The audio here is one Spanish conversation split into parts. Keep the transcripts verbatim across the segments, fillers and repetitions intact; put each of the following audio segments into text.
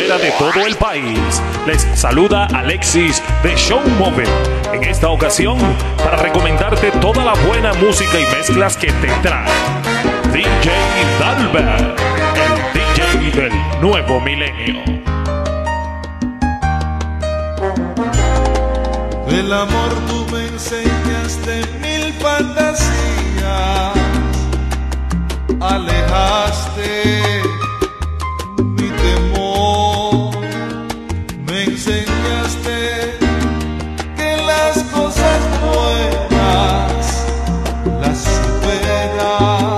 artistas de todo el país. Les saluda Alexis de Show Móvil. En esta ocasión, para recomendarte toda la buena música y mezclas que te trae D J Dalbert, el D J del nuevo milenio. Del amor tú me enseñaste mil fantasías, alejaste mi temor, me enseñaste que las cosas buenas las supera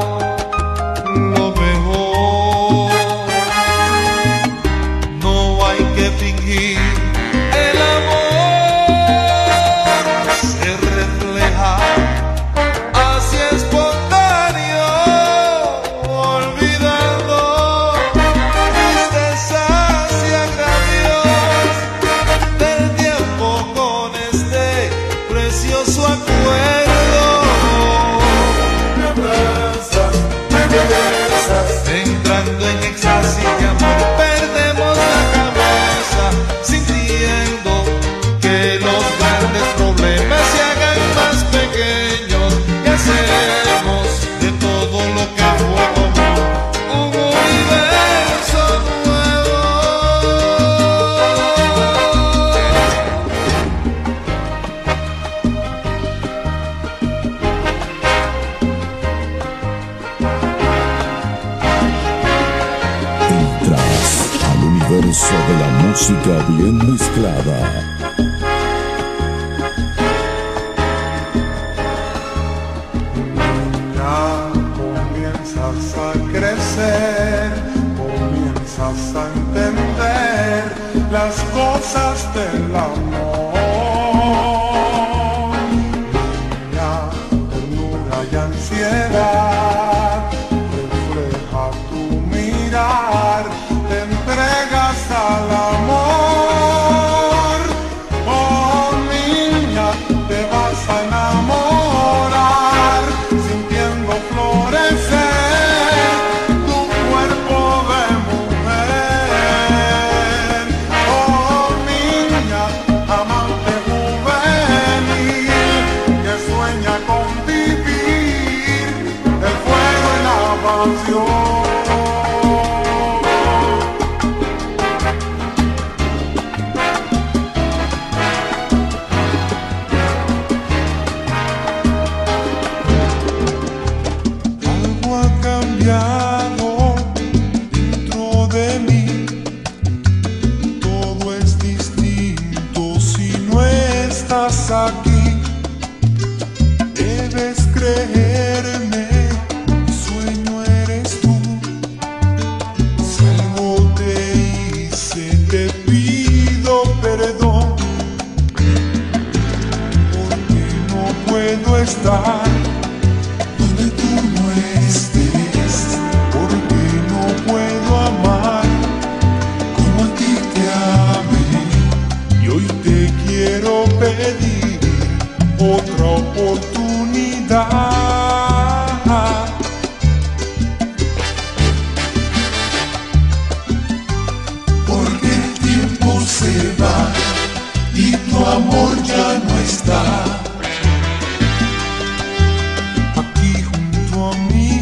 lo mejor. No hay que fingir, el amor se refleja así espontáneo, olvidando tristezas y agravios del tiempo con este precioso acuerdo. Me abrazas, me besas, entrando en éxtasis de amor, perdemos la cabeza, sintiendo que los grandes problemas se hagan más pequeños y hacemos de todo lo que fue común un universo nuevo. Entras al universo de la música bien mezclada. Ya comienzas a crecer, comienzas a entender las cosas del amor. Ya ternura y ansiedad refleja tu mirar, te entregas al amor. Oh niña, te vas a enamorar, sintiendo florecer tu cuerpo de mujer. Oh niña, amante juvenil, que sueña con vivir el fuego y la pasión. Algo ha cambiado dentro de mí, todo es distinto si no estás aquí. Debes creerme, mi sueño eres tú. Si algo te hice, te pido perdón, porque no puedo estar donde tú no estés, porque no puedo amar como a ti te amé. Y hoy te quiero pedir otra oportunidad. Porque el tiempo se va y tu amor ya no está aquí junto a mí.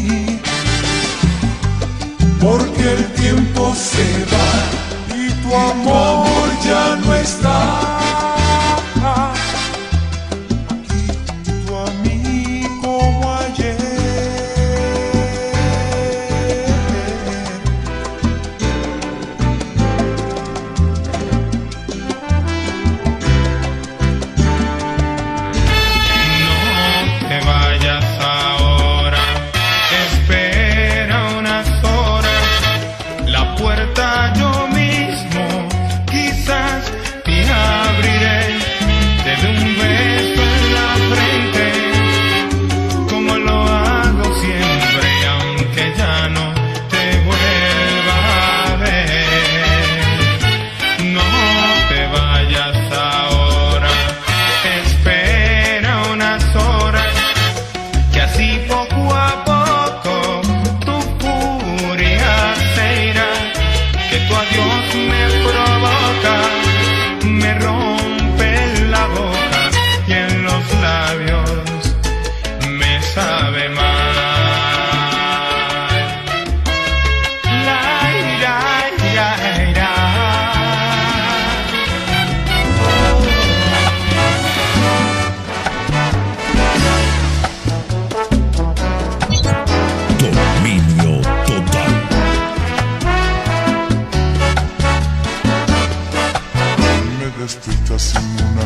Porque el tiempo se va y tu amor ya no está aquí junto a mí como ayer. No te vayas ahora, espera unas horas, la puerta yo mismo quizás te abriré.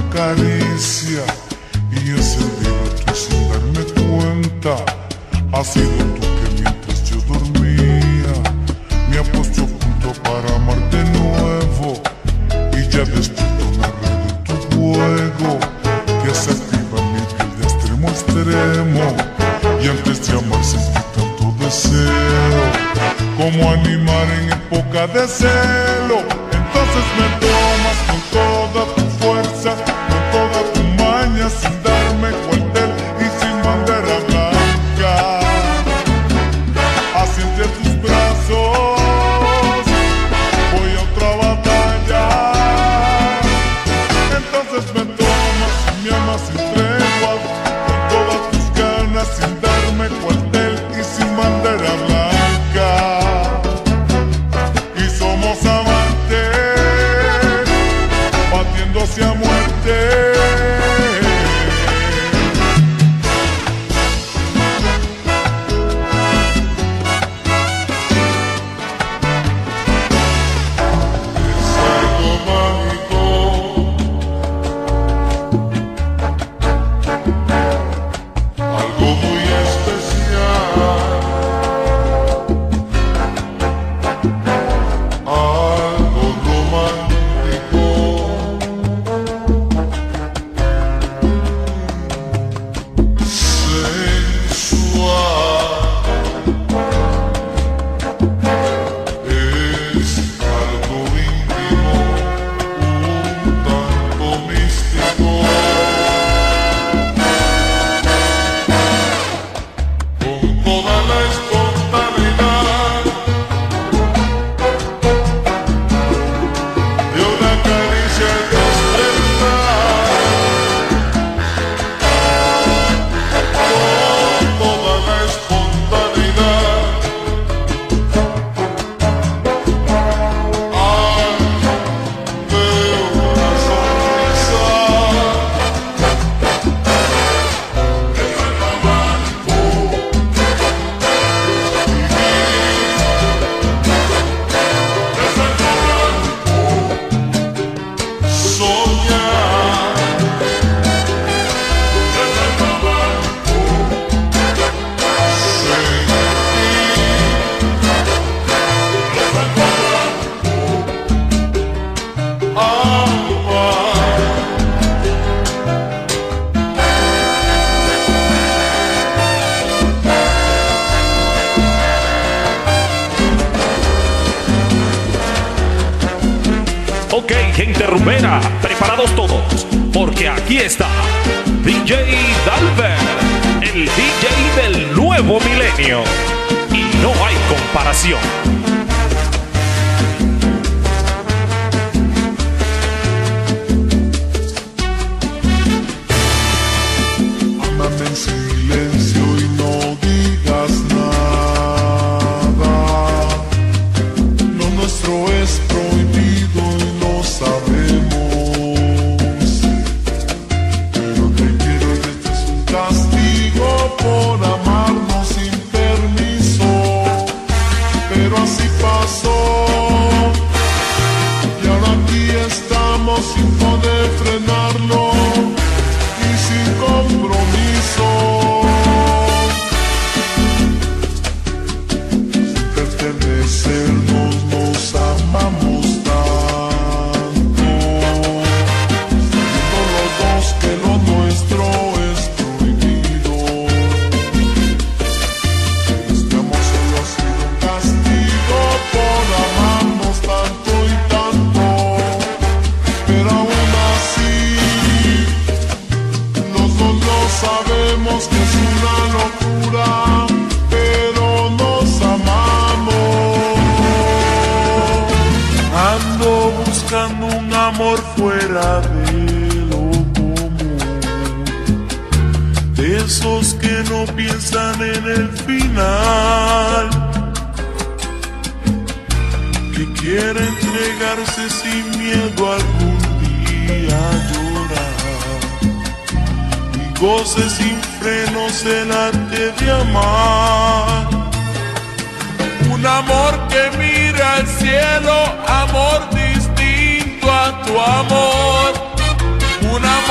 caricia y encendido tú sin darme cuenta. Has sido tú que mientras yo dormía me has puesto a punto para amar de nuevo, y ya despierto me red de tu juego que se activa mi piel de extremo a extremo, y antes de amar sentí tanto deseo como animar en época de celo. Entonces me tomas con toda tu fuerza, con toda tu maña, sin darme cuartel y sin bandera blanca. Así entre tus brazos voy a otra batalla. Entonces me tomas y me amas sin tregua, con todas tus ganas, sin darme cuartel y sin bandera blanca. Y somos amantes batiéndose a muerte. Ok, gente rumbera, preparados todos, porque aquí está D J Dalver, el D J del nuevo milenio, y no hay comparación. Ámame en silencio y no digas nada. Lo nuestro es prohibido y lo sabemos, pero te quiero y este es un castigo por amarnos sin permiso. Pero así pasó y ahora aquí estamos sin poder frenarlo y sin compromiso. Sin pertenecernos nos amamos tanto, sabiendo los dos que lo nuestro es prohibido. Este amor solo ha sido un castigo por amarnos tanto y tanto, pero aún así los dos lo sabemos que es una locura, pero nos amamos. Ando buscando un amor fuera de lo común, de esos que no piensan en el final, que quiere entregarse sin miedo a algún día a llorar, y goce sin frenos el arte de amar. Un amor que mira al cielo, amor distinto a tu amor. Un amor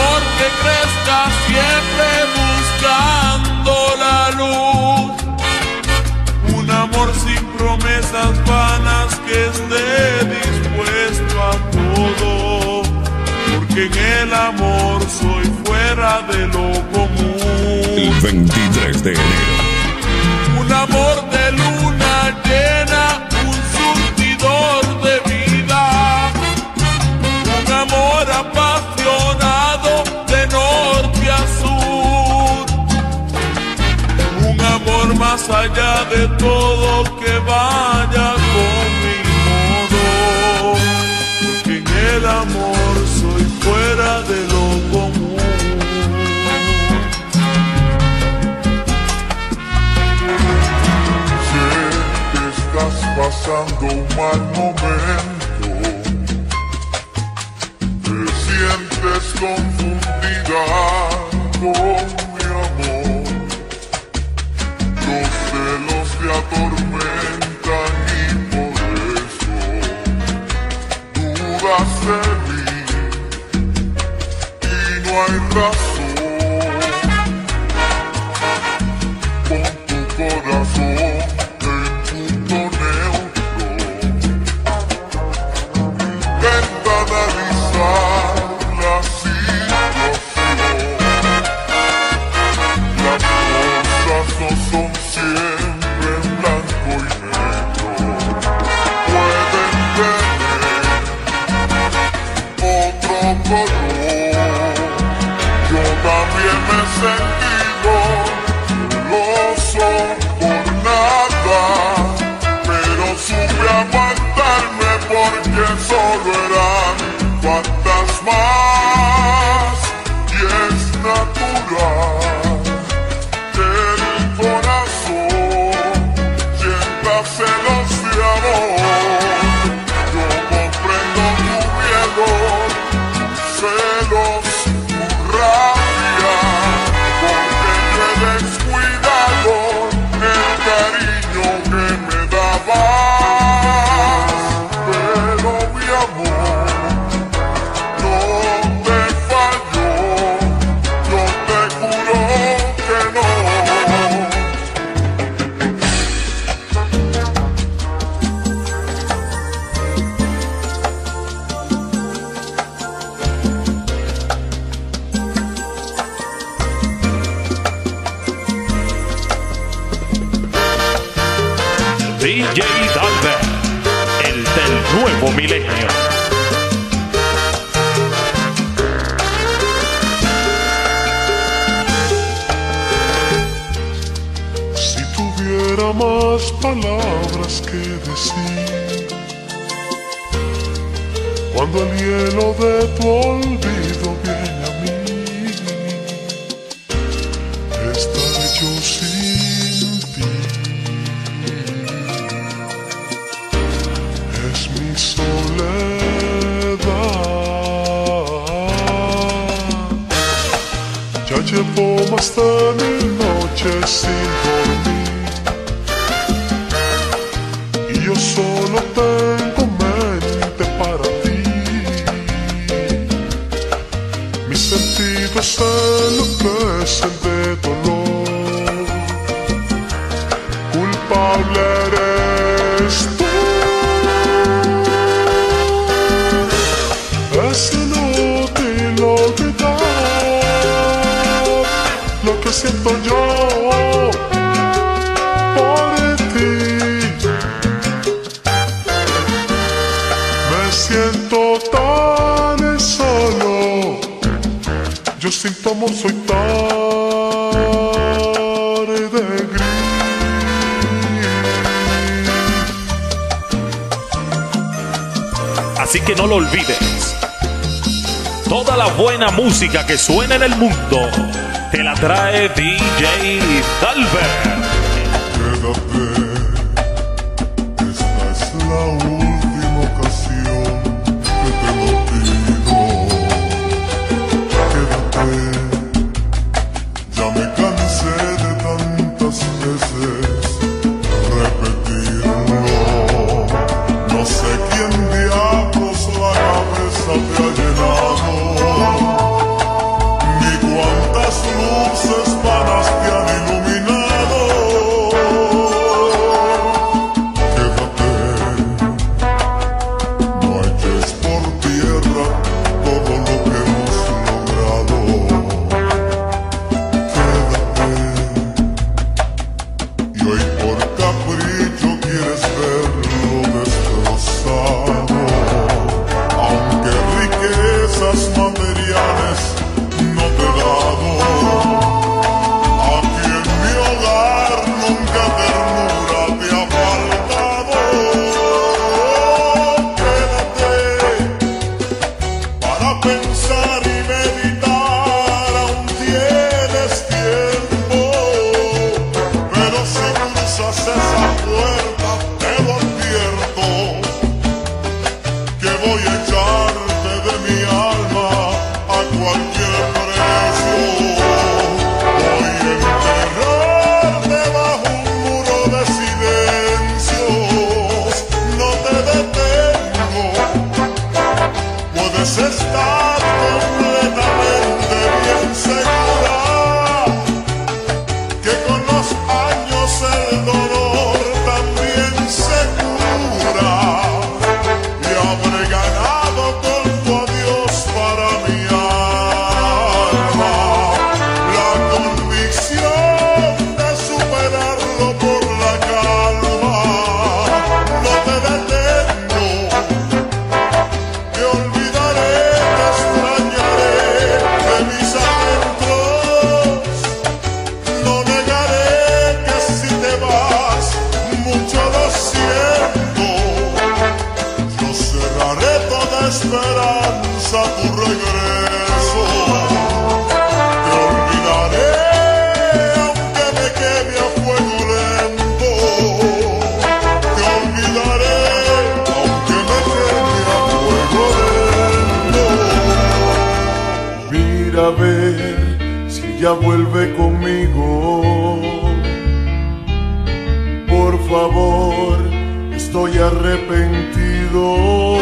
crezca siempre buscando la luz. Un amor sin promesas vanas que esté dispuesto a todo, porque en el amor soy fuera de lo común. El veintitrés de enero. Un amor de luna llena, un surtidor de vida. Un amor apasionado de norte a sur. Un amor más allá de todo que vaya con mi modo, porque en el amor soy fuera de lo común. Sé que estás pasando un mal momento, te sientes confundida con mi amor. Los celos te atormentan y por eso dudas de mí y no hay razón. Pon tu corazón en punto neutro, intenta analizar la situación. Las cosas no son siempre en blanco y negro, pueden tener otro color. Yo también me he sentido celoso por nada, pero supe aguantarme porque solo eran fantasmas y es natural que el corazón sienta celos de amor. Yo comprendo tu miedo, tus celos, tu rabia, porque yo he descuidado el cariño que me dabas. Pero mi amor no te falló, yo te juro que no. D J Dalbert, el del nuevo milenio. Si tuviera más palabras que decir, cuando el hielo de tu olvido viene a mí, estaré yo sin ti. Es mi soledad. Ya llevo más de mil noches sin dormir y yo solo tengo mente para ti. Mis sentidos se enloquecen de dolor. Culpable eres tú. Es inútil olvidar lo que siento yo por ti. Me siento tan solo, yo sin tu amor soy tarde gris. Así que no lo olvides. Toda la buena música que suena en el mundo te la trae D J Dalbert. Quédate, esta es la última ocasión que te lo pido. Quédate, ya me cansé de tantas veces repetirlo. No sé quién diablos la cabeza te ha llenado. Mi ver si ella vuelve conmigo. Por favor, estoy arrepentido.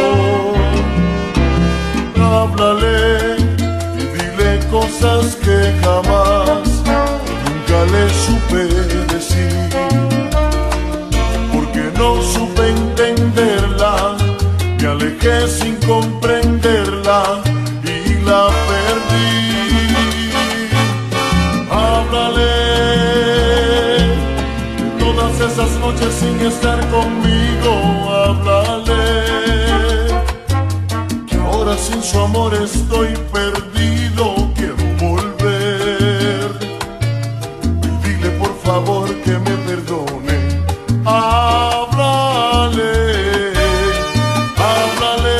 Háblale y dile cosas que jamás nunca le supe decir, porque no supe entenderla, me alejé sin comprenderla y la perdí. Háblale de todas esas noches sin estar conmigo, háblale que ahora sin su amor estoy perdido, quiero volver. Y dile por favor que me perdone. Háblale, háblale,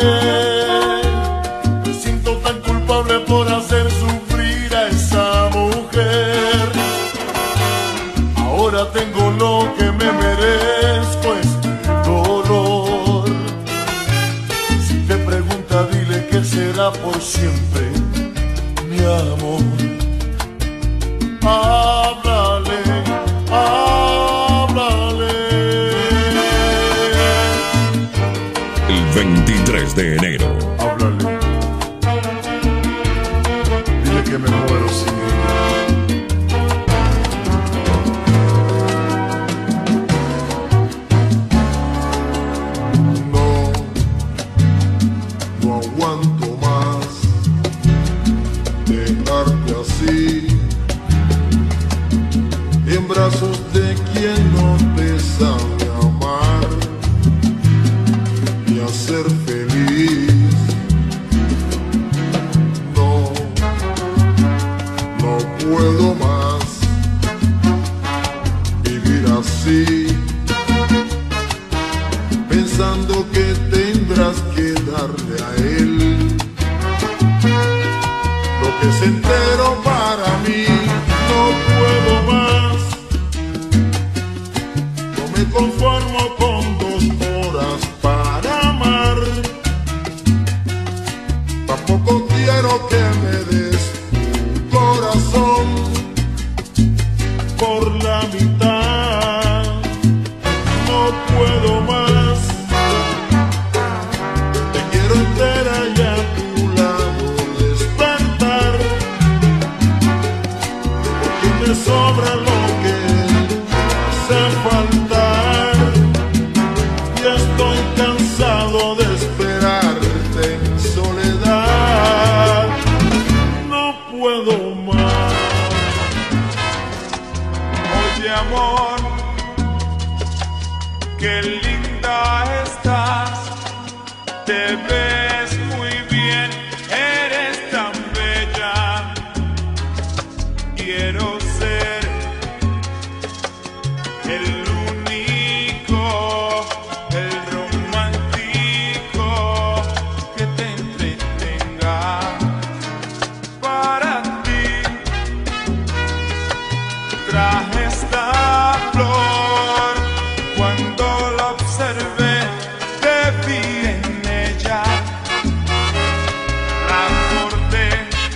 me siento tan culpable por hacer sufrir a esa mujer. Ahora tengo lo que me merezco, es dolor. Si te pregunta, dile que será por siempre, mi amor. Háblale, háblale. El veintitrés de enero. Háblale. Dile que me muero sin ella. No, no aguanto más dejarte así, en brazos de quien no te sabe amar y hacer feliz. No, no puedo más vivir así, pensando que tendrás que darle a él lo que es entero para mí. No puedo más, no me conformo con dos horas para amar. Tampoco quiero que me des tu corazón por la mitad. No puedo más, te quiero entera y a tu lado despertar, porque me sobra lo que hace faltar y estoy cansado de esperarte en soledad. No puedo más. Oye amor, qué linda estás, te ves muy bien, eres tan bella. Quiero ser el único, el romántico que te entretenga. Para ti traje esta flor, cuando la observé te vi en ella. La corté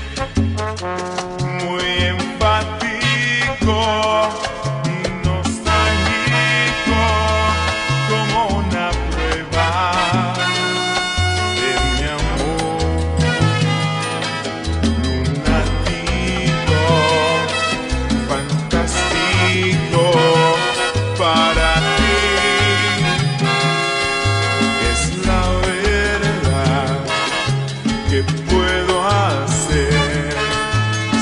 muy enfático y nostálgico, como una prueba de mi amor lunático, fantástico para ti. Es la verdad que puedo hacer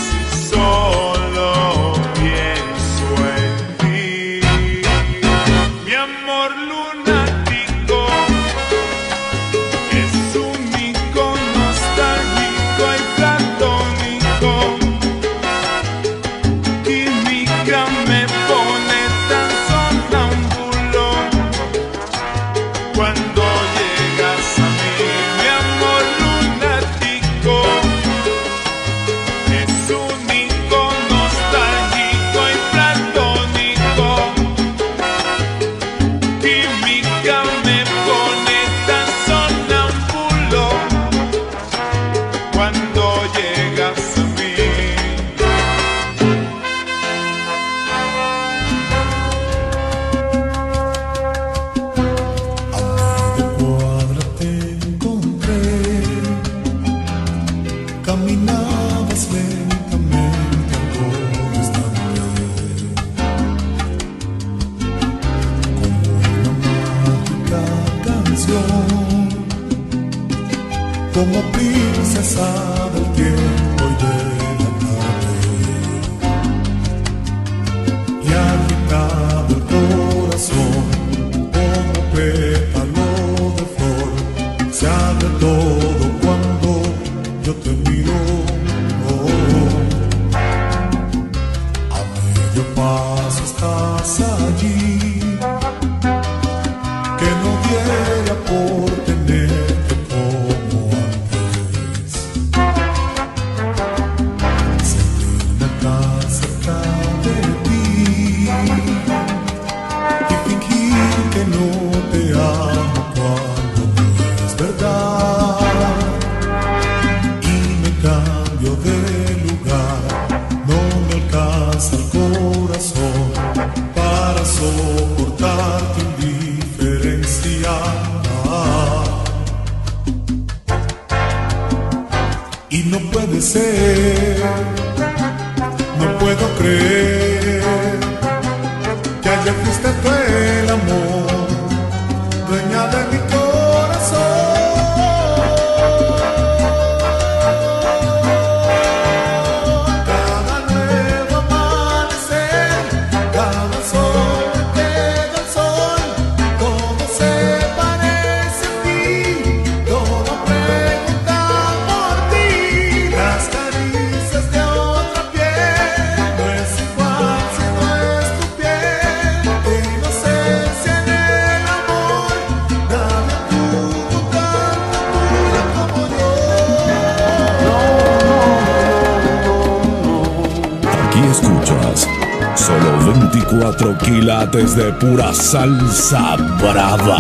más lentamente algo distante, como una mágica canción, como princesa del tiempo y de la tarde, y agitado el corazón como pétalo de flor, se abre todo cuando yo te miro. Oh, a medio paso estás allí, que no diera por tenerte como antes, sentirme acá cerca de ti y fingir que no te amo cuando no es verdad, y me cambio de lugar, no me alcanza el corazón para soportar tu indiferencia, y no puede ser, no puedo creer que ayer fuiste tú el amor, dueña de mi corazón. Cada nuevo amanecer, cada sol que llega el sol, todo se parece a ti, todo pregunta por ti. Las caricias de otra piel no es igual si no es tu piel. Tu inocencia en el amor, nadie tuvo tanta tuya como yo. Aquí escuchas solo veinticuatro quilates de pura salsa brava.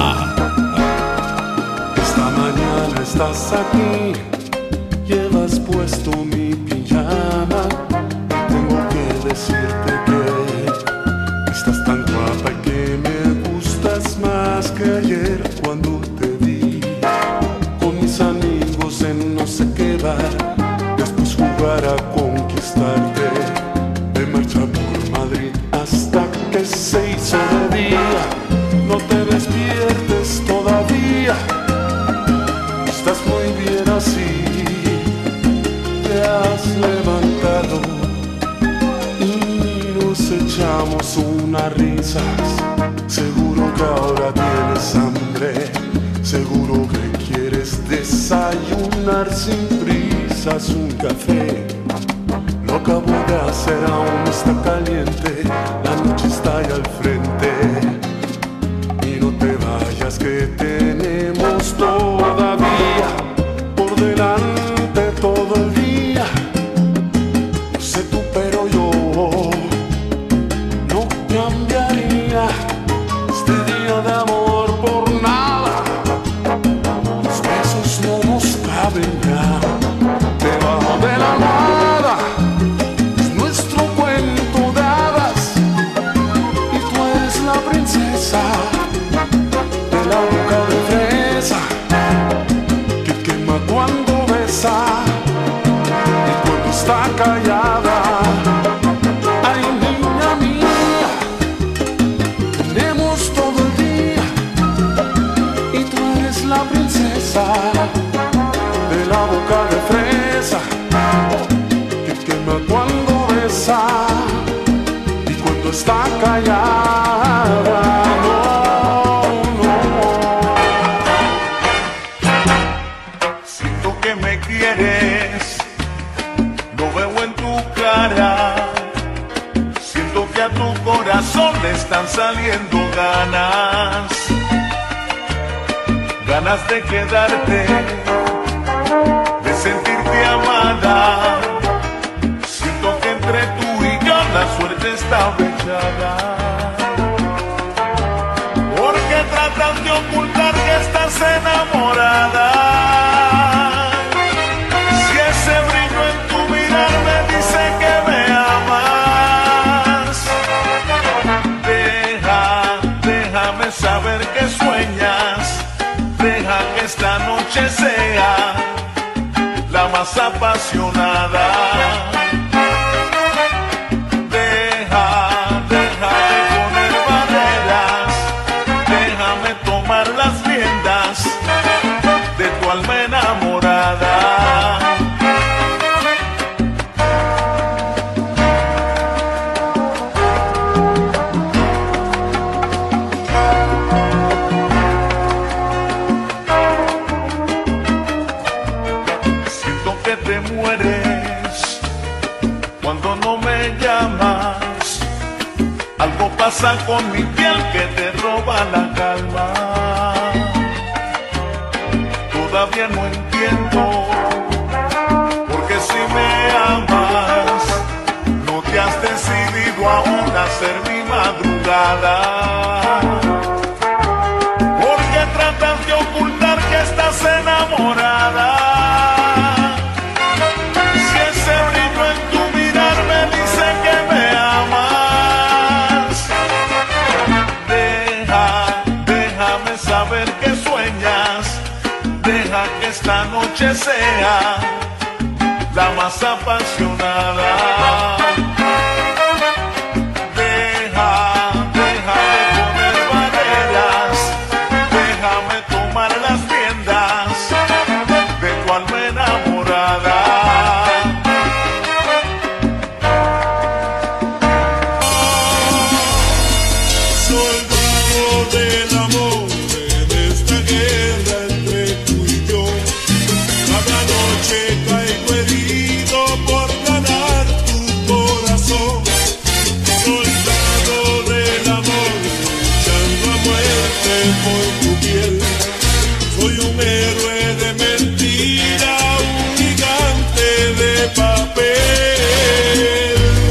Esta mañana estás aquí, llevas puesto mi pijama. Tengo que decirte que estás tan guapa y que me gustas más que ayer cuando te vi con mis amigos en no sé qué bar, después jugar a conquistarte, de marcha por Madrid hasta que se hizo de día. No te despiertes todavía, estás muy bien así, te has levantado y nos echamos unas risas. Seguro que ahora tienes hambre, seguro que quieres desayunar sin prisas un café. Lo acabo de hacer, aún está caliente, la noche está ahí al frente. Y no te vayas que tenemos todavía por delante todo el día. No sé tú, pero yo no cambiaría este día de amor por nada. Los besos no nos caben ya debajo de la nada. Es nuestro cuento de hadas y tú eres la princesa de la boca de fresa que quema cuando besa y cuando está callada. Ay, niña mía, tenemos todo el día y tú eres la princesa de la boca de fresa que quema cuando besa y cuando está callada. No, no. Siento que me quieres, lo veo en tu cara. Siento que a tu corazón le están saliendo ganas, ganas de quedarte, de sentirte amada. Siento que entre tú y yo la suerte está fechada, porque tratas de ocultar que estás enamorada. Si ese brillo en tu mirar me dice que me amas, deja, déjame saber que sueñas, deja que esta noche sea la más apasionada. pasa con mi piel que te roba la calma? Todavía no entiendo, porque si me amas, no te has decidido aún a ser mi madrugada. ¿Por qué tratas de ocultar que estás enamorada? Si ese brillo en tu mirar me dice que me amas. Deja, déjame saber que sueñas. Deja que esta noche sea la más apasionada. Deja, deja de poner barreras. Déjame tomar las riendas de tu alma enamorada. Soldado del amor en esta guerra entre tú y yo, cada noche caigo herido por ganar tu corazón. Soldado del amor, luchando a muerte por tu piel. Soy un héroe de mentira, un gigante de papel.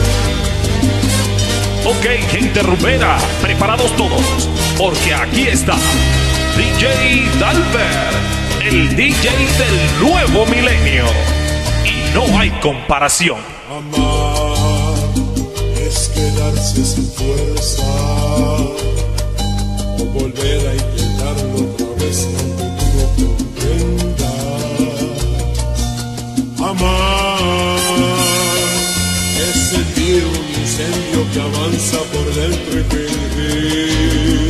Ok, gente rumbera, preparados todos, porque aquí está D J Dalbert, el D J del nuevo milenio. Y no hay comparación. Amar es quedarse sin fuerza, o volver a intentarlo otra vez aunque tú no comprendas. Amar es sentir un incendio que avanza por dentro y pedir.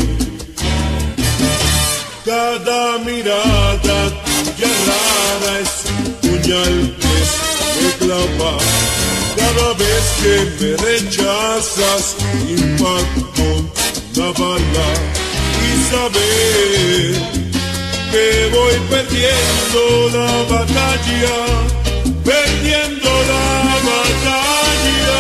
Cada mirada tuya rara es un puñal que me clava. Cada vez que me rechazas, impacto una bala. Y saber que voy perdiendo la batalla, perdiendo la batalla.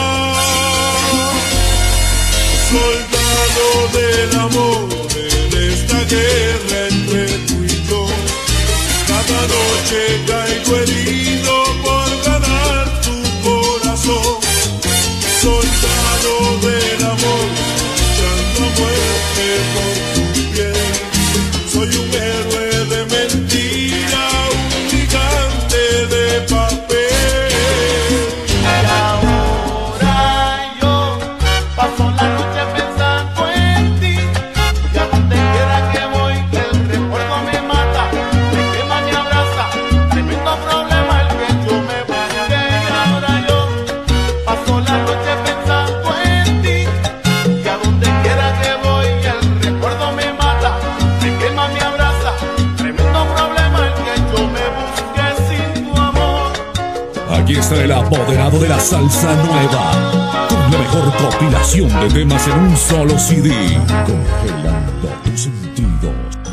Soldado del amor en esta guerra entre tú y yo, cada noche caigo herido por ganar tu corazón. Soldado del amor, luchando a muerte por tu piel. Soy un héroe de mentira, un gigante de papel. Y ahora yo paso la noche pensando en ti, y a donde quiera que voy el recuerdo me mata, me quema, me abraza, tremendo problema el que yo me busqué. Y ahora yo paso la noche pensando en ti, y a donde quiera que voy el recuerdo me mata, me quema, me abraza, tremendo problema el que yo me busqué sin tu amor. Aquí está el apoderado de la salsa nueva, con la mejor compilación de temas en un solo C D, congelando tus sentidos.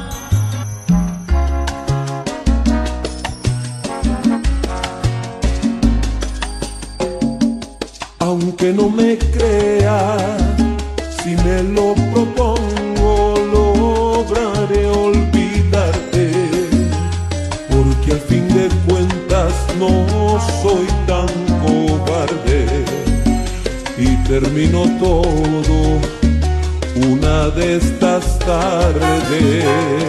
Aunque no me crea, si me lo propongo, lograré olvidarte, porque al fin de cuentas no soy tan cobarde y termino todo una de estas tardes.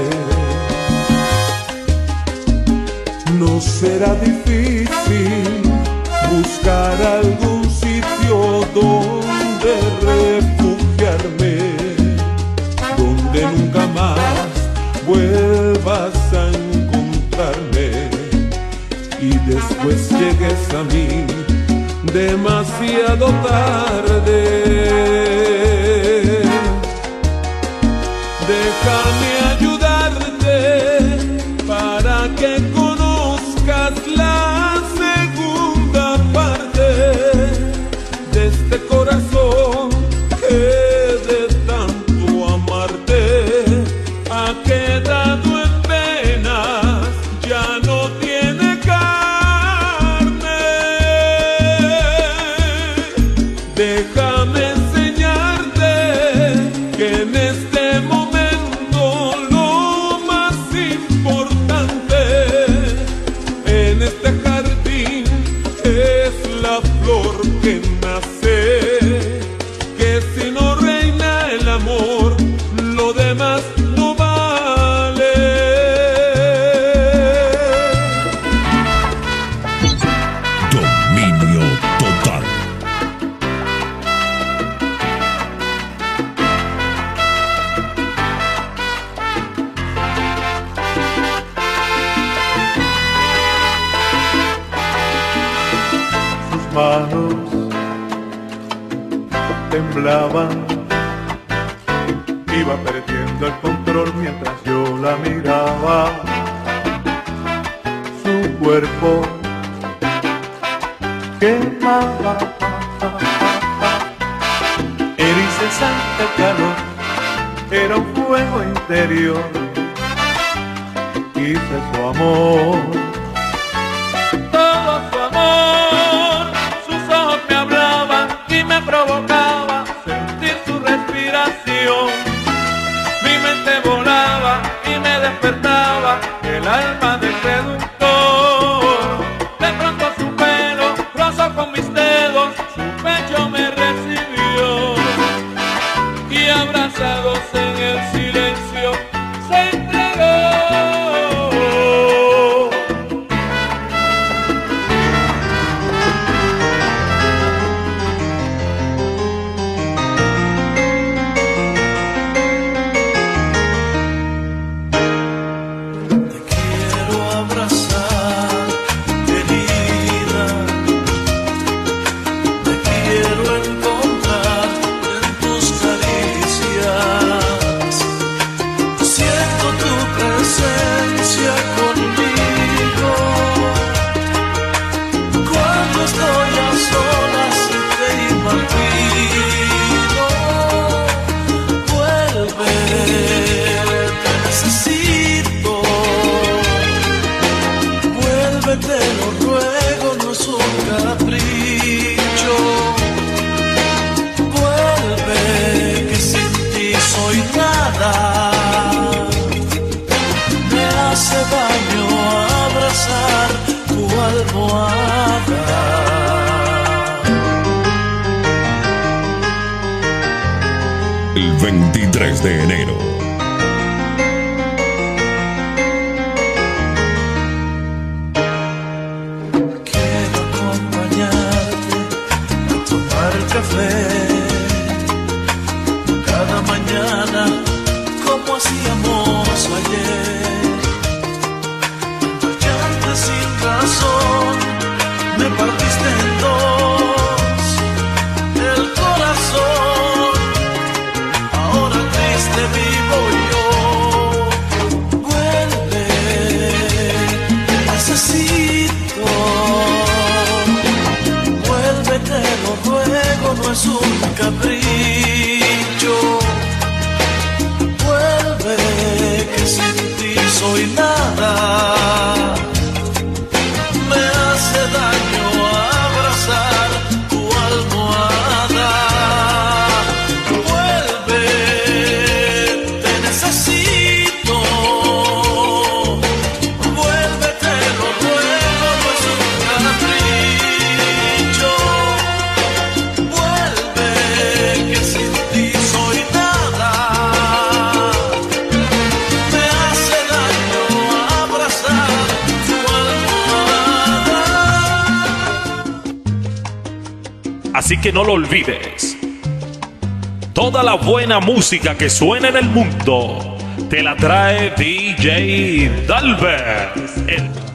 No será difícil buscar algún sitio donde refugiarme, donde nunca más vuelvas a encontrarme y después llegues a mí demasiado tarde. Déjame ayudarte para que conozcas la segunda parte de este corazón que de tanto amarte ha quedado en penas, ya no tiene carne. Déjame enseñarte flor que nace, que si no reina el amor, lo demás no vale. Dominio total. Sus manos temblaban, iba perdiendo el control mientras yo la miraba. Su cuerpo quemaba, era incesante el calor, era un fuego interior, quise su amor. Todo su amor, sus ojos me hablaban y me provocaba sentir su respiración. Mi mente volaba y me despertaba el alma del seductor. De pronto su pelo rozó con mis dedos, su pecho me recibió y abrazados en el silencio se entregó. Te lo ruego, no es un capricho. Vuelve, que sin ti soy nada. Me hace daño abrazar tu almohada. El veintitrés de enero. Cada mañana, como hacíamos ayer, llanto sin razón, me partiste en dos el corazón. Ahora triste vivo yo. Vuelve, te necesito. Vuelve, te lo ruego, no es un capricho. Vuelve, que sin ti soy nada. Me hace daño abrazar tu almohada. Vuelve, te necesito. Vuelve, te lo ruego, no es un capricho. Vuelve, que sin ti soy nada. Me hace daño abrazar tu almohada. Así que no lo olvides. Toda la buena música que suena en el mundo te la trae D J Dalbert, el